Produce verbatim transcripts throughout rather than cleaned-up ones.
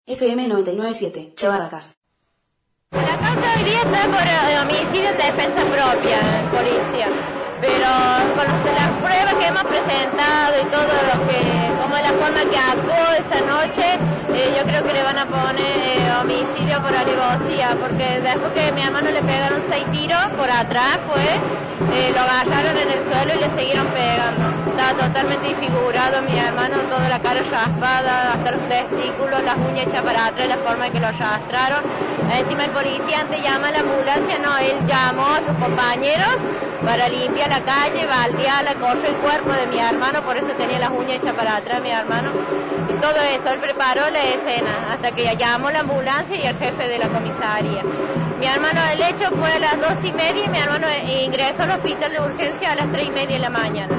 F M noventa y nueve punto siete, Che Barracas. La causa hoy día está por eh, homicidio en defensa propia, en policía. Pero con las pruebas que hemos presentado y todo lo que, como es la forma que actuó esa noche, eh, yo creo que le van a poner eh, homicidio por alevosía, porque después que a mi hermano le pegaron seis tiros por atrás, fue, eh, lo agarraron en el suelo y le siguieron pegando. Estaba totalmente disfigurado mi hermano, toda la cara raspada, hasta los testículos, las uñas hechas para atrás, la forma en que lo arrastraron. Encima el policía antes llama a la ambulancia, no, él llamó a sus compañeros para limpiar la calle, baldearla, corrió el cuerpo de mi hermano, por eso tenía las uñas hechas para atrás mi hermano. Y todo eso, él preparó la escena, hasta que ya llamó la ambulancia y el jefe de la comisaría. Mi hermano, el hecho fue a las dos y media y mi hermano ingresó al hospital de urgencia a las tres y media de la mañana.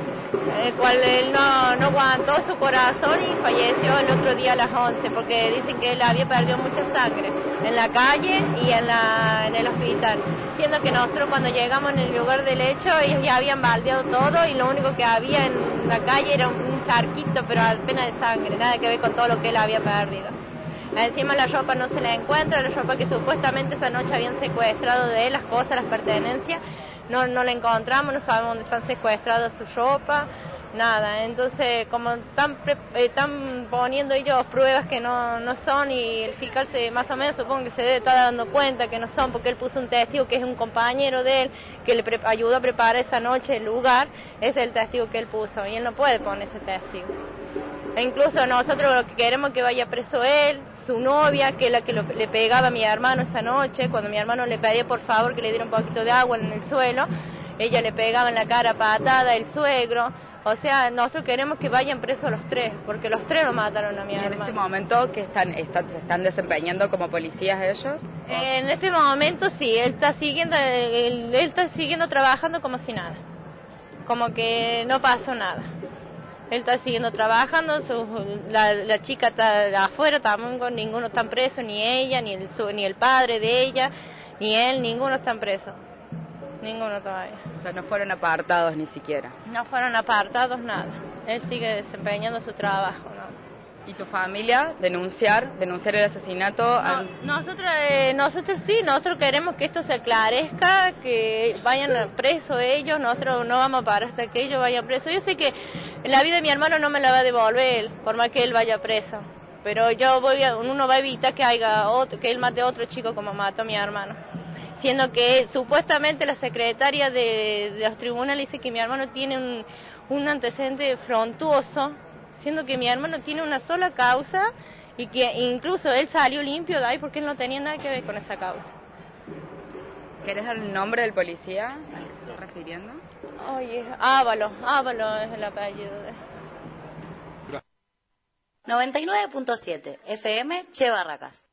El cual él no, no aguantó su corazón y falleció el otro día a las once, porque dicen que él había perdido mucha sangre en la calle y en, la, en el hospital. Siendo que nosotros cuando llegamos en el lugar del hecho, ellos ya habían baldeado todo y lo único que había en la calle era un charquito, pero apenas de sangre, nada que ver con todo lo que él había perdido. Encima la ropa no se la encuentra, la ropa que supuestamente esa noche habían secuestrado de él, las cosas, las pertenencias, no, no la encontramos, no sabemos dónde están secuestradas su ropa, nada. Entonces, como están, eh, están poniendo ellos pruebas que no, no son, y el fiscal se, más o menos supongo que se debe estar dando cuenta que no son, porque él puso un testigo que es un compañero de él, que le pre- ayudó a preparar esa noche el lugar, ese es el testigo que él puso, y él no puede poner ese testigo. E incluso nosotros lo que queremos es que vaya preso él, su novia, que es la que lo, le pegaba a mi hermano esa noche, cuando mi hermano le pedía por favor que le diera un poquito de agua en el suelo, ella le pegaba en la cara patada, el suegro. O sea, nosotros queremos que vayan presos los tres, porque los tres lo mataron a mi hermano. ¿En este momento que están, están, se están desempeñando como policías ellos? En este momento sí, él está siguiendo, él, él está siguiendo trabajando como si nada, como que no pasó nada. Él está siguiendo trabajando, su, la, la chica está afuera, tampoco, ninguno está preso, ni ella, ni el, su, ni el padre de ella, ni él, ninguno están presos. Ninguno todavía. O sea, no fueron apartados ni siquiera. No fueron apartados, nada. Él sigue desempeñando su trabajo, ¿no? ¿Y tu familia? ¿Denunciar? ¿Denunciar el asesinato? No, Al... nosotros, eh, nosotros sí, nosotros queremos que esto se aclarezca, que vayan presos ellos, nosotros no vamos a parar hasta que ellos vayan presos. Yo sé que la vida de mi hermano no me la va a devolver él, por más que él vaya preso. Pero yo voy a, uno va a evitar que haya otro, que él mate a otro chico como mató a mi hermano. Siendo que supuestamente la secretaria de, de los tribunales dice que mi hermano tiene un, un antecedente frontuoso, siendo que mi hermano tiene una sola causa y que incluso él salió limpio de ahí porque él no tenía nada que ver con esa causa. ¿Querés dar el nombre del policía al que se está refiriendo? Oye, Ávalo, Ávalo es el apellido de... noventa y nueve punto siete, F M, Che Barracas.